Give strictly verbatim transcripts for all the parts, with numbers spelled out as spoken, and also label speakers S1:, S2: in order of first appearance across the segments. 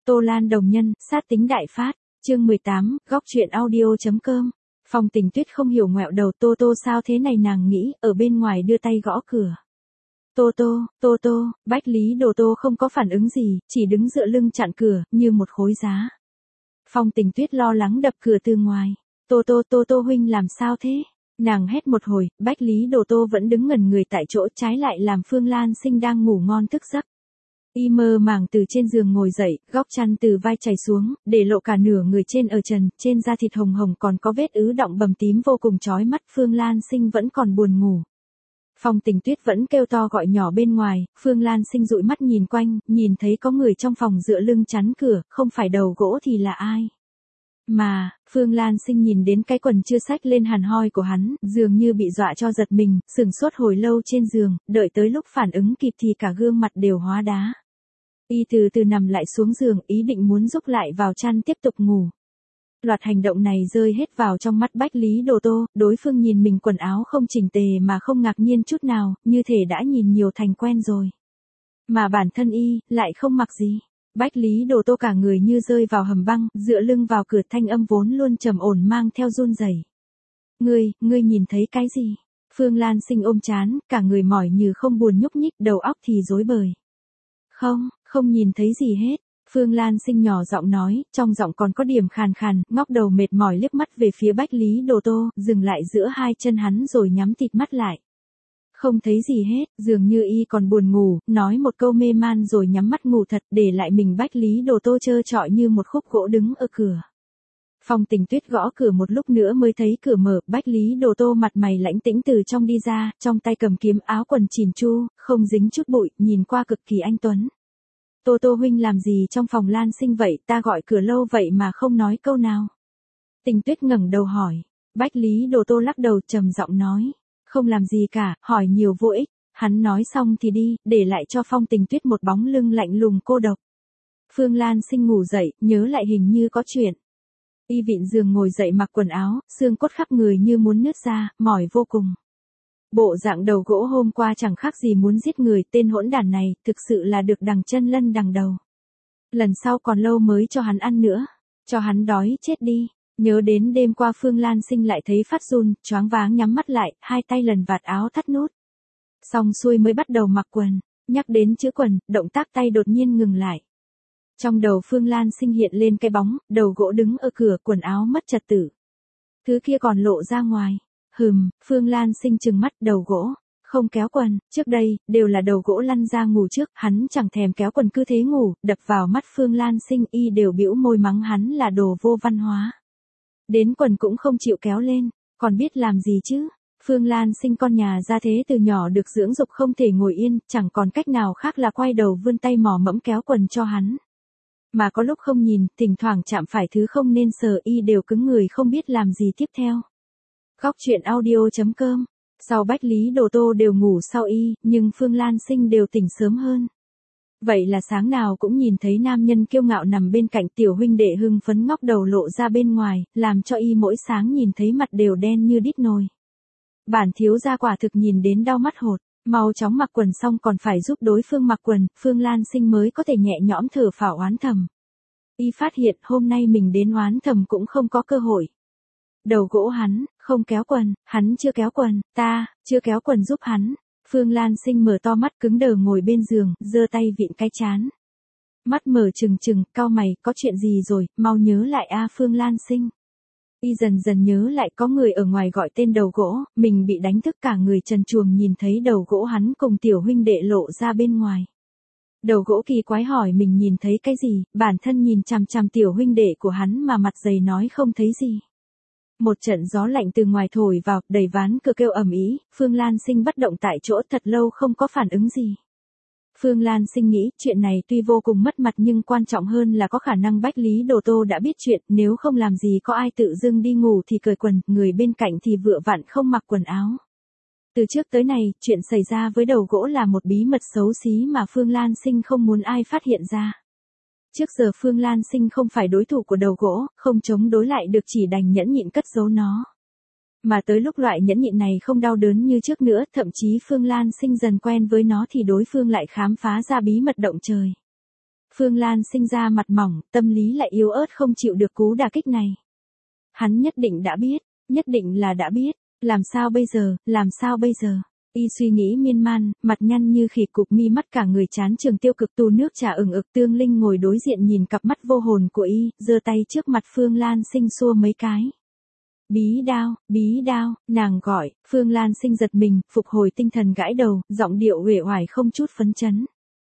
S1: Tô Lan đồng nhân, sát tính đại phát, chương mười tám, góc truyện audio.com. Phong Tình Tuyết không hiểu ngoẹo đầu, Tô Tô sao thế này, nàng nghĩ, ở bên ngoài đưa tay gõ cửa. Tô Tô, Tô Tô, Bách Lý Đồ Tô không có phản ứng gì, chỉ đứng dựa lưng chặn cửa, như một khối giá. Phong Tình Tuyết lo lắng đập cửa từ ngoài. Tô Tô, Tô Tô huynh làm sao thế? Nàng hét một hồi, Bách Lý Đồ Tô vẫn đứng ngẩn người tại chỗ, trái lại làm Phương Lan Sinh đang ngủ ngon thức giấc. Y mơ màng từ trên giường ngồi dậy, góc chăn từ vai chảy xuống, để lộ cả nửa người trên ở trần, trên da thịt hồng hồng còn có vết ứ động bầm tím vô cùng chói mắt. Phương Lan Sinh vẫn còn buồn ngủ. Phong Tình Tuyết vẫn kêu to gọi nhỏ bên ngoài, Phương Lan Sinh dụi mắt nhìn quanh, nhìn thấy có người trong phòng dựa lưng chắn cửa, không phải đầu gỗ thì là ai. Mà, Phương Lan Sinh nhìn đến cái quần chưa xách lên hàn hoi của hắn, dường như bị dọa cho giật mình, sửng sốt hồi lâu trên giường, đợi tới lúc phản ứng kịp thì cả gương mặt đều hóa đá. Y từ từ nằm lại xuống giường, ý định muốn rúc lại vào chăn tiếp tục ngủ. Loạt hành động này rơi hết vào trong mắt Bách Lý Đồ Tô, đối phương nhìn mình quần áo không chỉnh tề mà không ngạc nhiên chút nào, như thể đã nhìn nhiều thành quen rồi. Mà bản thân y, lại không mặc gì. Bách Lý Đồ Tô cả người như rơi vào hầm băng, dựa lưng vào cửa, thanh âm vốn luôn trầm ổn mang theo run rẩy. Ngươi, ngươi nhìn thấy cái gì? Phương Lan Sinh ôm chán, cả người mỏi như không buồn nhúc nhích, đầu óc thì rối bời. Không, không nhìn thấy gì hết. Phương Lan Sinh nhỏ giọng nói, trong giọng còn có điểm khàn khàn, ngóc đầu mệt mỏi liếc mắt về phía Bách Lý Đồ Tô, dừng lại giữa hai chân hắn rồi nhắm tịt mắt lại. Không thấy gì hết, dường như y còn buồn ngủ, nói một câu mê man rồi nhắm mắt ngủ thật, để lại mình Bách Lý Đồ Tô trơ trọi như một khúc gỗ đứng ở cửa. Phong Tình Tuyết gõ cửa một lúc nữa mới thấy cửa mở, Bách Lý Đồ Tô mặt mày lãnh tĩnh từ trong đi ra, trong tay cầm kiếm, áo quần chỉn chu, không dính chút bụi, nhìn qua cực kỳ anh tuấn. Tô Tô huynh làm gì trong phòng Lan Sinh vậy, ta gọi cửa lâu vậy mà không nói câu nào. Tình Tuyết ngẩng đầu hỏi. Bách Lý Đồ Tô lắc đầu trầm giọng nói. Không làm gì cả, hỏi nhiều vô ích. Hắn nói xong thì đi, để lại cho Phong Tình Tuyết một bóng lưng lạnh lùng cô độc. Phương Lan Sinh ngủ dậy, nhớ lại hình như có chuyện. Y vịn giường ngồi dậy mặc quần áo, xương cốt khắp người như muốn nứt ra, mỏi vô cùng. Bộ dạng đầu gỗ hôm qua chẳng khác gì muốn giết người, tên hỗn đản này, thực sự là được đằng chân lân đằng đầu. Lần sau còn lâu mới cho hắn ăn nữa, cho hắn đói chết đi. Nhớ đến đêm qua Phương Lan Sinh lại thấy phát run, choáng váng nhắm mắt lại, hai tay lần vạt áo thắt nút. Xong xuôi mới bắt đầu mặc quần, nhắc đến chữ quần, động tác tay đột nhiên ngừng lại. Trong đầu Phương Lan Sinh hiện lên cái bóng, đầu gỗ đứng ở cửa, quần áo mất trật tự. Thứ kia còn lộ ra ngoài. Hừm, Phương Lan Sinh trừng mắt, đầu gỗ, không kéo quần, trước đây, đều là đầu gỗ lăn ra ngủ trước, hắn chẳng thèm kéo quần cứ thế ngủ, đập vào mắt Phương Lan Sinh, y đều bĩu môi mắng hắn là đồ vô văn hóa. Đến quần cũng không chịu kéo lên, còn biết làm gì chứ? Phương Lan Sinh con nhà ra thế từ nhỏ được dưỡng dục không thể ngồi yên, chẳng còn cách nào khác là quay đầu vươn tay mò mẫm kéo quần cho hắn. Mà có lúc không nhìn, thỉnh thoảng chạm phải thứ không nên sờ, y đều cứng người không biết làm gì tiếp theo. Góc truyện audio.com. Sau Bách Lý Đồ Tô đều ngủ sau y, nhưng Phương Lan Sinh đều tỉnh sớm hơn. Vậy là sáng nào cũng nhìn thấy nam nhân kiêu ngạo nằm bên cạnh, tiểu huynh đệ hưng phấn ngóc đầu lộ ra bên ngoài, làm cho y mỗi sáng nhìn thấy mặt đều đen như đít nồi. Bản thiếu gia quả thực nhìn đến đau mắt hột, mau chóng mặc quần xong còn phải giúp đối phương mặc quần, Phương Lan Sinh mới có thể nhẹ nhõm thở phào oán thầm. Y phát hiện hôm nay mình đến oán thầm cũng không có cơ hội. Đầu gỗ hắn, không kéo quần, hắn chưa kéo quần, ta, chưa kéo quần giúp hắn. Phương Lan Sinh mở to mắt cứng đờ ngồi bên giường, giơ tay vịn cái chán. Mắt mở trừng trừng, cau mày, có chuyện gì rồi, mau nhớ lại a Phương Lan Sinh. Y dần dần nhớ lại có người ở ngoài gọi tên đầu gỗ, mình bị đánh thức cả người trần truồng nhìn thấy đầu gỗ hắn cùng tiểu huynh đệ lộ ra bên ngoài. Đầu gỗ kỳ quái hỏi mình nhìn thấy cái gì, bản thân nhìn chằm chằm tiểu huynh đệ của hắn mà mặt dày nói không thấy gì. Một trận gió lạnh từ ngoài thổi vào, đẩy ván cửa kêu ầm ĩ, Phương Lan Sinh bất động tại chỗ thật lâu không có phản ứng gì. Phương Lan Sinh nghĩ, chuyện này tuy vô cùng mất mặt nhưng quan trọng hơn là có khả năng Bách Lý Đồ Tô đã biết chuyện, nếu không làm gì có ai tự dưng đi ngủ thì cởi quần, người bên cạnh thì vựa vặn không mặc quần áo. Từ trước tới nay, chuyện xảy ra với đầu gỗ là một bí mật xấu xí mà Phương Lan Sinh không muốn ai phát hiện ra. Trước giờ Phương Lan Sinh không phải đối thủ của đầu gỗ, không chống đối lại được chỉ đành nhẫn nhịn cất giấu nó. Mà tới lúc loại nhẫn nhịn này không đau đớn như trước nữa, thậm chí Phương Lan Sinh dần quen với nó thì đối phương lại khám phá ra bí mật động trời. Phương Lan sinh ra mặt mỏng, tâm lý lại yếu ớt không chịu được cú đả kích này. Hắn nhất định đã biết, nhất định là đã biết, làm sao bây giờ, làm sao bây giờ. Y suy nghĩ miên man, mặt nhăn như khỉ, cụp mi mắt, cả người chán trường tiêu cực, tu nước trà ửng ực. Tương Linh ngồi đối diện nhìn cặp mắt vô hồn của Y, giơ tay trước mặt Phương Lan sinh xua mấy cái. Bí đao, bí đao, nàng gọi. Phương Lan sinh giật mình, phục hồi tinh thần, gãi đầu, giọng điệu uể oải không chút phấn chấn.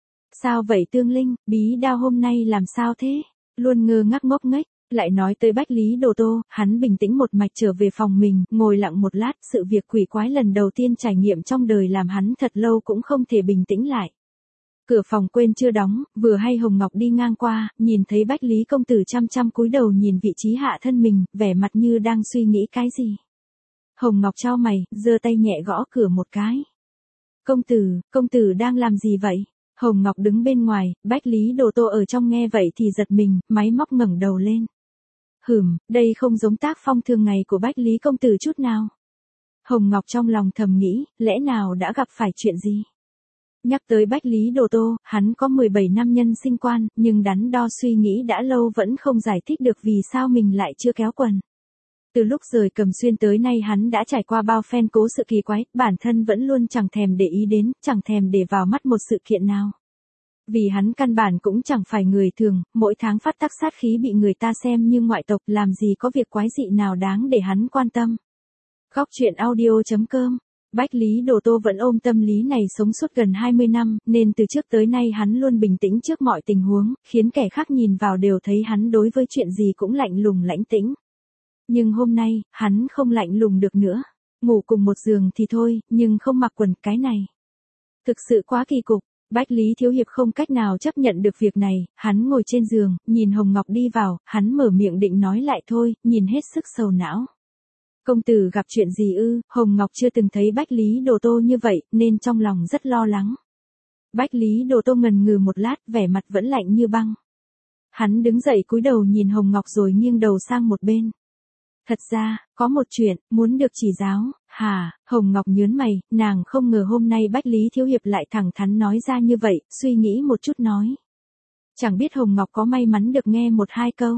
S1: Sao vậy Tương Linh, bí đao hôm nay làm sao thế? Luôn ngơ ngác ngốc nghếch. Lại nói tới Bách Lý Đồ Tô, hắn bình tĩnh một mạch trở về phòng mình, ngồi lặng một lát, sự việc quỷ quái lần đầu tiên trải nghiệm trong đời làm hắn thật lâu cũng không thể bình tĩnh lại. Cửa phòng quên chưa đóng, vừa hay Hồng Ngọc đi ngang qua, nhìn thấy Bách Lý công tử chăm chăm cúi đầu nhìn vị trí hạ thân mình, vẻ mặt như đang suy nghĩ cái gì. Hồng Ngọc chau mày, giơ tay nhẹ gõ cửa một cái. Công tử, công tử đang làm gì vậy? Hồng Ngọc đứng bên ngoài, Bách Lý Đồ Tô ở trong nghe vậy thì giật mình, máy móc ngẩng đầu lên. Hửm, đây không giống tác phong thường ngày của Bách Lý công tử chút nào. Hồng Ngọc trong lòng thầm nghĩ, lẽ nào đã gặp phải chuyện gì? Nhắc tới Bách Lý Đồ Tô, hắn có mười bảy năm nhân sinh quan, nhưng đắn đo suy nghĩ đã lâu vẫn không giải thích được vì sao mình lại chưa kéo quần. Từ lúc rời Cầm Xuyên tới nay hắn đã trải qua bao phen cố sự kỳ quái, bản thân vẫn luôn chẳng thèm để ý đến, chẳng thèm để vào mắt một sự kiện nào. Vì hắn căn bản cũng chẳng phải người thường, mỗi tháng phát tác sát khí bị người ta xem như ngoại tộc, làm gì có việc quái dị nào đáng để hắn quan tâm. Góc truyện audio chấm com. Bách Lý Đồ Tô vẫn ôm tâm lý này sống suốt gần hai mươi năm, nên từ trước tới nay hắn luôn bình tĩnh trước mọi tình huống, khiến kẻ khác nhìn vào đều thấy hắn đối với chuyện gì cũng lạnh lùng lãnh tĩnh. Nhưng hôm nay, hắn không lạnh lùng được nữa. Ngủ cùng một giường thì thôi, nhưng không mặc quần, cái này thực sự quá kỳ cục. Bách Lý Thiếu Hiệp không cách nào chấp nhận được việc này, hắn ngồi trên giường, nhìn Hồng Ngọc đi vào, hắn mở miệng định nói lại thôi, nhìn hết sức sầu não. Công tử gặp chuyện gì ư? Hồng Ngọc chưa từng thấy Bách Lý Đồ Tô như vậy, nên trong lòng rất lo lắng. Bách Lý Đồ Tô ngần ngừ một lát, vẻ mặt vẫn lạnh như băng. Hắn đứng dậy cúi đầu nhìn Hồng Ngọc rồi nghiêng đầu sang một bên. Thật ra, có một chuyện, muốn được chỉ giáo. Hả? Hồng Ngọc nhớn mày, nàng không ngờ hôm nay Bách Lý Thiếu Hiệp lại thẳng thắn nói ra như vậy, suy nghĩ một chút nói. Chẳng biết Hồng Ngọc có may mắn được nghe một hai câu.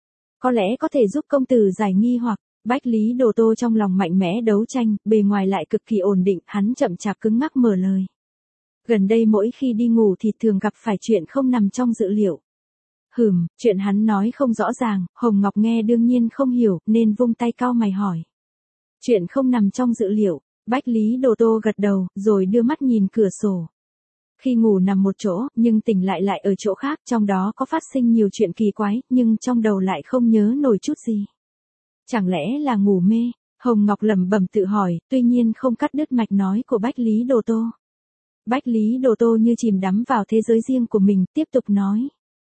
S1: Có lẽ có thể giúp công tử giải nghi hoặc. Bách Lý Đồ Tô trong lòng mạnh mẽ đấu tranh, bề ngoài lại cực kỳ ổn định, hắn chậm chạp cứng ngắc mở lời. Gần đây mỗi khi đi ngủ thì thường gặp phải chuyện không nằm trong dự liệu. Hừm, chuyện hắn nói không rõ ràng, Hồng Ngọc nghe đương nhiên không hiểu, nên vung tay cau mày hỏi. Chuyện không nằm trong dự liệu. Bách Lý Đồ Tô gật đầu, rồi đưa mắt nhìn cửa sổ. Khi ngủ nằm một chỗ, nhưng tỉnh lại lại ở chỗ khác, trong đó có phát sinh nhiều chuyện kỳ quái, nhưng trong đầu lại không nhớ nổi chút gì. Chẳng lẽ là ngủ mê? Hồng Ngọc lẩm bẩm tự hỏi, tuy nhiên không cắt đứt mạch nói của Bách Lý Đồ Tô. Bách Lý Đồ Tô như chìm đắm vào thế giới riêng của mình, tiếp tục nói.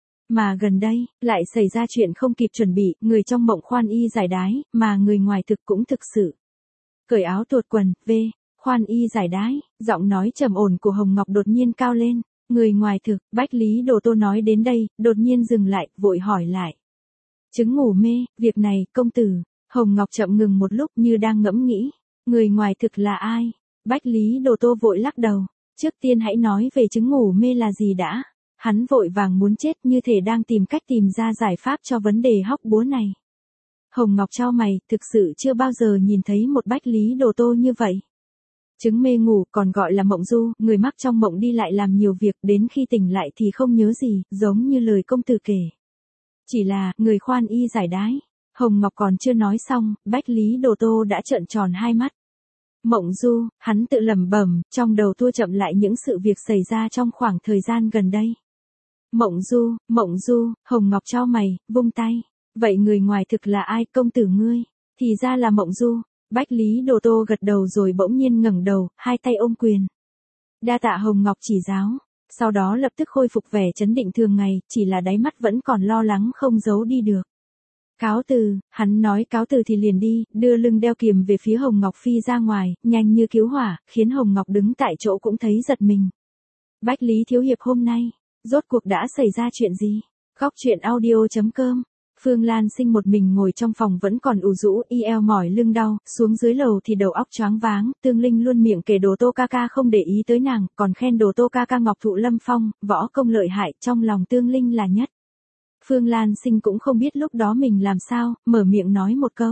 S1: Mà gần đây, lại xảy ra chuyện không kịp chuẩn bị, người trong mộng khoan y giải đái, mà người ngoài thực cũng thực sự. Cởi áo tuột quần, v, khoan y giải đái, giọng nói trầm ổn của Hồng Ngọc đột nhiên cao lên. Người ngoài thực, Bách Lý Đồ Tô nói đến đây, đột nhiên dừng lại, vội hỏi lại. Chứng ngủ mê, việc này, công tử. Hồng Ngọc chậm ngừng một lúc như đang ngẫm nghĩ. Người ngoài thực là ai? Bách Lý Đồ Tô vội lắc đầu. Trước tiên hãy nói về chứng ngủ mê là gì đã. Hắn vội vàng muốn chết, như thể đang tìm cách tìm ra giải pháp cho vấn đề hóc búa này. Hồng Ngọc chau mày, thực sự chưa bao giờ nhìn thấy một Bách Lý Đồ Tô như vậy. Chứng mê ngủ còn gọi là mộng du, người mắc trong mộng đi lại làm nhiều việc, đến khi tỉnh lại thì không nhớ gì, giống như lời công tử kể. Chỉ là, người khoan y giải đái. Hồng Ngọc còn chưa nói xong, Bách Lý Đồ Tô đã trợn tròn hai mắt. Mộng du, hắn tự lẩm bẩm, trong đầu tua chậm lại những sự việc xảy ra trong khoảng thời gian gần đây. Mộng du, mộng du, Hồng Ngọc chau mày, vung tay. Vậy người ngoài thực là ai, công tử ngươi? Thì ra là mộng du. Bách Lý Đồ Tô gật đầu rồi bỗng nhiên ngẩng đầu, hai tay ôm quyền. Đa tạ Hồng Ngọc chỉ giáo. Sau đó lập tức khôi phục vẻ chấn định thường ngày, chỉ là đáy mắt vẫn còn lo lắng không giấu đi được. Cáo từ, hắn nói cáo từ thì liền đi, đưa lưng đeo kiềm về phía Hồng Ngọc phi ra ngoài, nhanh như cứu hỏa, khiến Hồng Ngọc đứng tại chỗ cũng thấy giật mình. Bách Lý Thiếu Hiệp hôm nay, rốt cuộc đã xảy ra chuyện gì? Góc truyện audio chấm com Phương Lan Sinh một mình ngồi trong phòng vẫn còn ù rũ, y eo mỏi lưng đau, xuống dưới lầu thì đầu óc choáng váng, Tương Linh luôn miệng kể đồ Tô ca ca không để ý tới nàng, còn khen đồ Tô ca ca ngọc thụ lâm phong, võ công lợi hại, trong lòng Tương Linh là nhất. Phương Lan Sinh cũng không biết lúc đó mình làm sao, mở miệng nói một câu.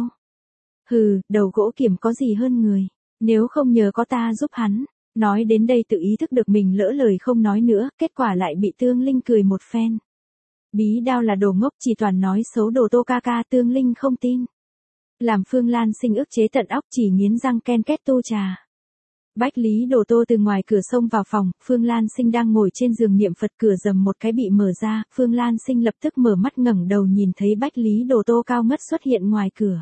S1: Hừ, đầu gỗ kiểm có gì hơn người, nếu không nhờ có ta giúp hắn. Nói đến đây tự ý thức được mình lỡ lời không nói nữa, kết quả lại bị Tương Linh cười một phen. Bí đao là đồ ngốc, chỉ toàn nói xấu đồ Tô ca ca, Tương Linh không tin. Làm Phương Lan Sinh ức chế tận óc, chỉ nghiến răng ken két tu trà. Bách Lý Đồ Tô từ ngoài cửa xông vào phòng, Phương Lan Sinh đang ngồi trên giường niệm Phật, cửa rầm một cái bị mở ra, Phương Lan Sinh lập tức mở mắt ngẩng đầu nhìn thấy Bách Lý Đồ Tô cao ngất xuất hiện ngoài cửa.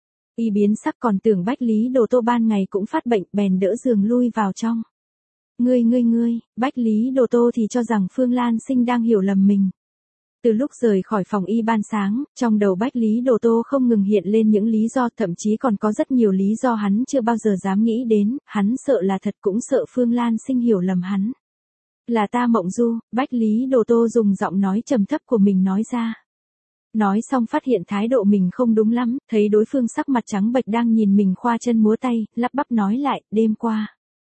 S1: Y biến sắc, còn tưởng Bách Lý Đồ Tô ban ngày cũng phát bệnh, bèn đỡ giường lui vào trong. Ngươi ngươi ngươi, Bách Lý Đồ Tô thì cho rằng Phương Lan Sinh đang hiểu lầm mình. Từ lúc rời khỏi phòng y ban sáng, trong đầu Bách Lý Đồ Tô không ngừng hiện lên những lý do, thậm chí còn có rất nhiều lý do hắn chưa bao giờ dám nghĩ đến, hắn sợ là thật cũng sợ Phương Lan Sinh hiểu lầm hắn. Là ta mộng du, Bách Lý Đồ Tô dùng giọng nói trầm thấp của mình nói ra. Nói xong phát hiện thái độ mình không đúng lắm, thấy đối phương sắc mặt trắng bệch đang nhìn mình khoa chân múa tay, lắp bắp nói lại, đêm qua.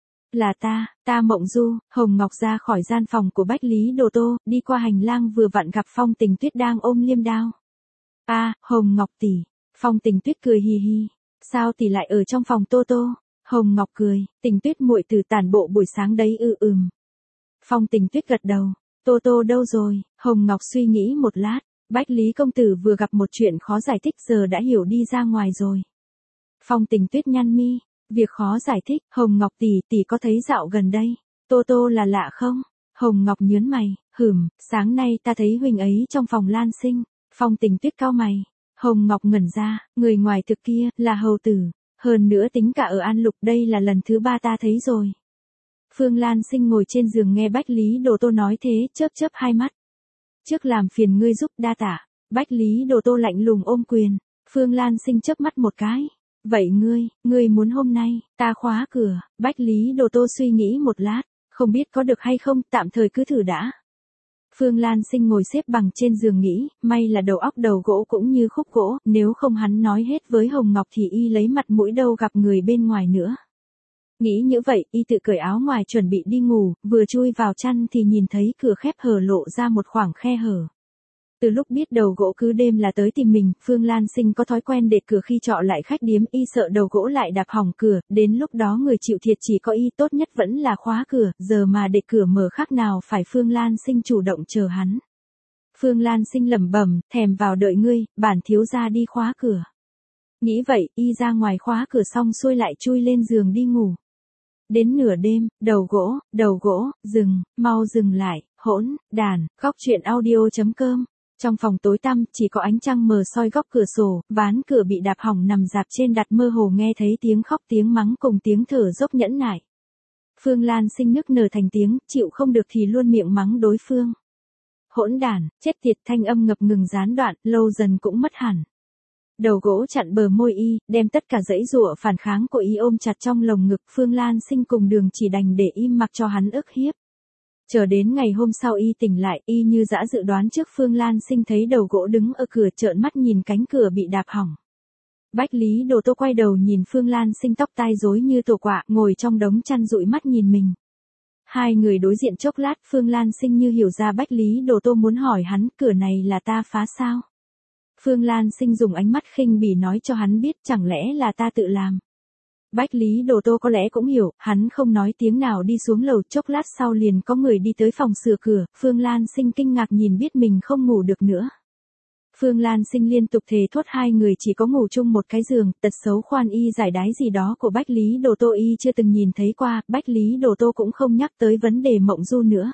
S1: Là ta, ta mộng du. Hồng Ngọc ra khỏi gian phòng của Bách Lý Đồ Tô, đi qua hành lang vừa vặn gặp Phong Tình Tuyết đang ôm liêm đao. A, à, Hồng Ngọc tỷ. Phong Tình Tuyết cười hì hì. Sao tỷ lại ở trong phòng Tô Tô? Hồng Ngọc cười, Tình Tuyết muội từ tản bộ buổi sáng đấy ư ừm. Phong Tình Tuyết gật đầu. Tô Tô đâu rồi? Hồng Ngọc suy nghĩ một lát. Bách Lý công tử vừa gặp một chuyện khó giải thích, giờ đã hiểu đi ra ngoài rồi. Phong Tình Tuyết nhăn mi. Việc khó giải thích, Hồng Ngọc tỷ, tỷ có thấy dạo gần đây, Tô Tô là lạ không? Hồng Ngọc nhớn mày, hửm, sáng nay ta thấy huynh ấy trong phòng Lan Sinh. Phong Tình Tuyết cau mày. Hồng Ngọc ngẩn ra, người ngoài thực kia, là hầu tử. Hơn nữa tính cả ở An Lục, đây là lần thứ ba ta thấy rồi. Phương Lan Sinh ngồi trên giường nghe Bách Lý Đồ Tô nói thế, chớp chớp hai mắt. Trước làm phiền ngươi giúp đa tả. Bách Lý Đồ Tô lạnh lùng ôm quyền. Phương Lan Sinh chớp mắt một cái. Vậy ngươi, ngươi muốn hôm nay, ta khóa cửa. Bách Lý Đồ Tô suy nghĩ một lát, không biết có được hay không, tạm thời cứ thử đã. Phương Lan Sinh ngồi xếp bằng trên giường nghĩ, may là đầu óc đầu gỗ cũng như khúc gỗ, nếu không hắn nói hết với Hồng Ngọc thì y lấy mặt mũi đâu gặp người bên ngoài nữa. Nghĩ như vậy, y tự cởi áo ngoài chuẩn bị đi ngủ, vừa chui vào chăn thì nhìn thấy cửa khép hở lộ ra một khoảng khe hở. Từ lúc biết đầu gỗ cứ đêm là tới tìm mình, Phương Lan Sinh có thói quen để cửa khi trọ lại khách điếm, y sợ đầu gỗ lại đạp hỏng cửa, đến lúc đó người chịu thiệt chỉ có y, tốt nhất vẫn là khóa cửa, giờ mà để cửa mở khác nào phải Phương Lan Sinh chủ động chờ hắn. Phương Lan Sinh lẩm bẩm, thèm vào đợi ngươi, bản thiếu gia đi khóa cửa. Nghĩ vậy, y ra ngoài khóa cửa xong xuôi lại chui lên giường đi ngủ. Đến nửa đêm, đầu gỗ, đầu gỗ, dừng, mau dừng lại, hỗn, đàn, góc truyện audio chấm com. Trong phòng tối tăm, chỉ có ánh trăng mờ soi góc cửa sổ, ván cửa bị đạp hỏng nằm dạp trên đặt mơ hồ nghe thấy tiếng khóc tiếng mắng cùng tiếng thở dốc nhẫn nại. Phương Lan Sinh nức nở thành tiếng, chịu không được thì luôn miệng mắng đối phương. Hỗn đản, chết tiệt, thanh âm ngập ngừng gián đoạn, lâu dần cũng mất hẳn. Đầu gỗ chặn bờ môi y, đem tất cả dãy dụa phản kháng của y ôm chặt trong lồng ngực, Phương Lan Sinh cùng đường chỉ đành để im mặc cho hắn ức hiếp. Chờ đến ngày hôm sau y tỉnh lại, y như dã dự đoán trước, Phương Lan Sinh thấy đầu gỗ đứng ở cửa trợn mắt nhìn cánh cửa bị đạp hỏng. Bách Lý Đồ Tô quay đầu nhìn Phương Lan Sinh tóc tai rối như tổ quạ, ngồi trong đống chăn dụi mắt nhìn mình. Hai người đối diện chốc lát, Phương Lan Sinh như hiểu ra Bách Lý Đồ Tô muốn hỏi hắn, cửa này là ta phá sao? Phương Lan Sinh dùng ánh mắt khinh bỉ nói cho hắn biết, chẳng lẽ là ta tự làm. Bách Lý Đồ Tô có lẽ cũng hiểu, hắn không nói tiếng nào đi xuống lầu, chốc lát sau liền có người đi tới phòng sửa cửa, Phương Lan Sinh kinh ngạc nhìn biết mình không ngủ được nữa. Phương Lan Sinh liên tục thề thốt hai người chỉ có ngủ chung một cái giường, tật xấu khoan y giải đái gì đó của Bách Lý Đồ Tô y chưa từng nhìn thấy qua, Bách Lý Đồ Tô cũng không nhắc tới vấn đề mộng du nữa.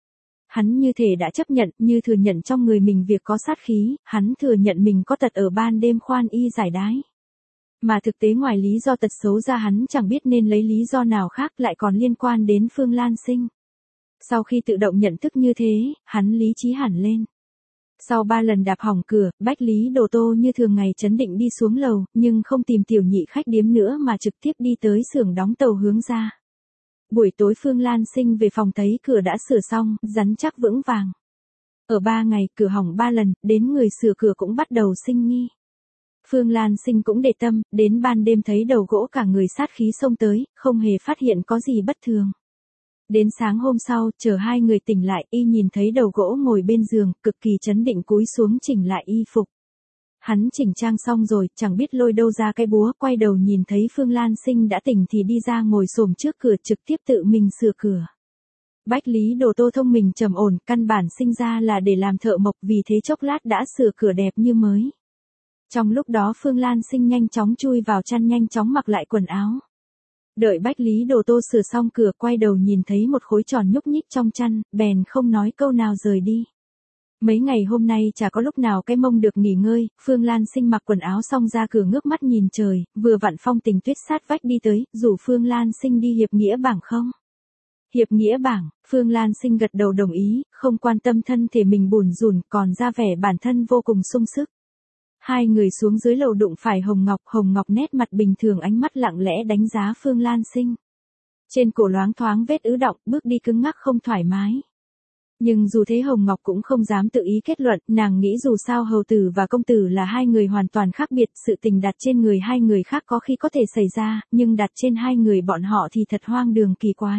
S1: Hắn như thể đã chấp nhận, như thừa nhận trong người mình việc có sát khí, hắn thừa nhận mình có tật ở ban đêm khoan y giải đái. Mà thực tế ngoài lý do tật xấu ra hắn chẳng biết nên lấy lý do nào khác lại còn liên quan đến Phương Lan Sinh. Sau khi tự động nhận thức như thế, hắn lý trí hẳn lên. Sau ba lần đạp hỏng cửa, Bách Lý Đồ Tô như thường ngày trấn định đi xuống lầu, nhưng không tìm tiểu nhị khách điếm nữa mà trực tiếp đi tới xưởng đóng tàu hướng ra. Buổi tối Phương Lan Sinh về phòng thấy cửa đã sửa xong, rắn chắc vững vàng. Ở ba ngày, cửa hỏng ba lần, đến người sửa cửa cũng bắt đầu sinh nghi. Phương Lan Sinh cũng để tâm, đến ban đêm thấy đầu gỗ cả người sát khí xông tới, không hề phát hiện có gì bất thường. Đến sáng hôm sau, chờ hai người tỉnh lại, y nhìn thấy đầu gỗ ngồi bên giường, cực kỳ chấn định cúi xuống chỉnh lại y phục. Hắn chỉnh trang xong rồi, chẳng biết lôi đâu ra cái búa, quay đầu nhìn thấy Phương Lan Sinh đã tỉnh thì đi ra ngồi xổm trước cửa trực tiếp tự mình sửa cửa. Bách Lý Đồ Tô thông minh trầm ổn, căn bản sinh ra là để làm thợ mộc, vì thế chốc lát đã sửa cửa đẹp như mới. Trong lúc đó Phương Lan Sinh nhanh chóng chui vào chăn, nhanh chóng mặc lại quần áo. Đợi Bách Lý Đồ Tô sửa xong cửa, quay đầu nhìn thấy một khối tròn nhúc nhích trong chăn, bèn không nói câu nào rời đi. Mấy ngày hôm nay chả có lúc nào cái mông được nghỉ ngơi, Phương Lan Sinh mặc quần áo xong ra cửa ngước mắt nhìn trời, vừa vặn Phong Tình Tuyết sát vách đi tới, rủ Phương Lan Sinh đi hiệp nghĩa bảng không? Hiệp nghĩa bảng, Phương Lan Sinh gật đầu đồng ý, không quan tâm thân thể mình bủn rủn, còn ra vẻ bản thân vô cùng sung sức. Hai người xuống dưới lầu đụng phải Hồng Ngọc, Hồng Ngọc nét mặt bình thường, ánh mắt lặng lẽ đánh giá Phương Lan Sinh. Trên cổ loáng thoáng vết ứ đọng, bước đi cứng ngắc không thoải mái. Nhưng dù thế Hồng Ngọc cũng không dám tự ý kết luận, nàng nghĩ dù sao hầu tử và công tử là hai người hoàn toàn khác biệt, sự tình đặt trên người hai người khác có khi có thể xảy ra, nhưng đặt trên hai người bọn họ thì thật hoang đường kỳ quái.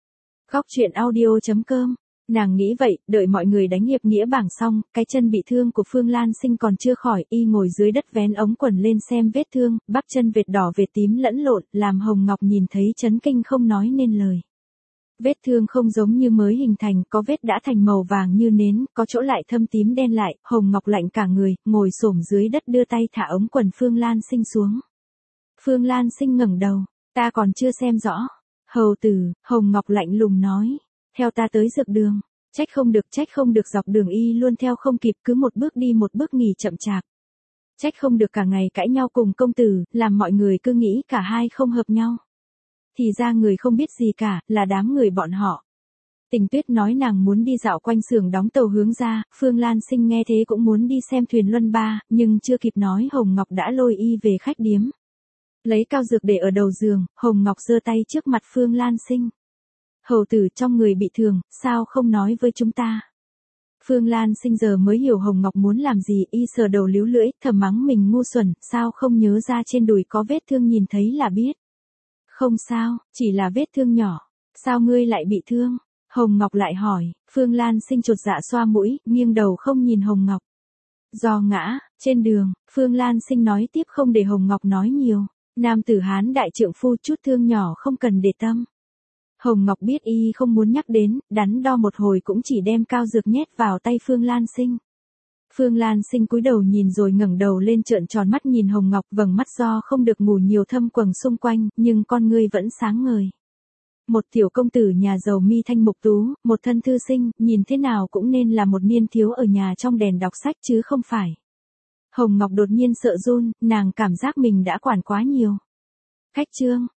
S1: Góc truyện audio chấm com. Nàng nghĩ vậy, đợi mọi người đánh hiệp nghĩa bảng xong, cái chân bị thương của Phương Lan Sinh còn chưa khỏi, y ngồi dưới đất vén ống quần lên xem vết thương, bắp chân vệt đỏ vệt tím lẫn lộn, làm Hồng Ngọc nhìn thấy chấn kinh không nói nên lời. Vết thương không giống như mới hình thành, có vết đã thành màu vàng như nến, có chỗ lại thâm tím đen lại, Hồng Ngọc lạnh cả người, ngồi xổm dưới đất đưa tay thả ống quần Phương Lan Sinh xuống. Phương Lan Sinh ngẩng đầu, ta còn chưa xem rõ. Hầu tử, Hồng Ngọc lạnh lùng nói, theo ta tới dược đường. Trách không được, trách không được, dọc đường y luôn theo không kịp, cứ một bước đi một bước nghỉ chậm chạp. Trách không được cả ngày cãi nhau cùng công tử, làm mọi người cứ nghĩ cả hai không hợp nhau. Thì ra người không biết gì cả, là đám người bọn họ. Tình Tuyết nói nàng muốn đi dạo quanh xưởng đóng tàu hướng ra, Phương Lan Sinh nghe thế cũng muốn đi xem thuyền luân ba, nhưng chưa kịp nói Hồng Ngọc đã lôi y về khách điếm. Lấy cao dược để ở đầu giường, Hồng Ngọc giơ tay trước mặt Phương Lan Sinh. Hầu tử, trong người bị thương, sao không nói với chúng ta? Phương Lan Sinh giờ mới hiểu Hồng Ngọc muốn làm gì, y sờ đầu líu lưỡi, thầm mắng mình ngu xuẩn, sao không nhớ ra trên đùi có vết thương nhìn thấy là biết. Không sao, chỉ là vết thương nhỏ. Sao ngươi lại bị thương? Hồng Ngọc lại hỏi. Phương Lan Sinh chột dạ xoa mũi, nghiêng đầu không nhìn Hồng Ngọc. Do ngã, trên đường, Phương Lan Sinh nói tiếp không để Hồng Ngọc nói nhiều. Nam tử Hán đại trượng phu, chút thương nhỏ không cần để tâm. Hồng Ngọc biết y không muốn nhắc đến, đắn đo một hồi cũng chỉ đem cao dược nhét vào tay Phương Lan Sinh. Phương Lan Sinh cúi đầu nhìn rồi ngẩng đầu lên trợn tròn mắt nhìn Hồng Ngọc, vầng mắt do không được ngủ nhiều thâm quầng xung quanh, nhưng con ngươi vẫn sáng ngời. Một tiểu công tử nhà giàu mi thanh mục tú, một thân thư sinh, nhìn thế nào cũng nên là một niên thiếu ở nhà trong đèn đọc sách chứ không phải. Hồng Ngọc đột nhiên sợ run, nàng cảm giác mình đã quản quá nhiều. Khách trương,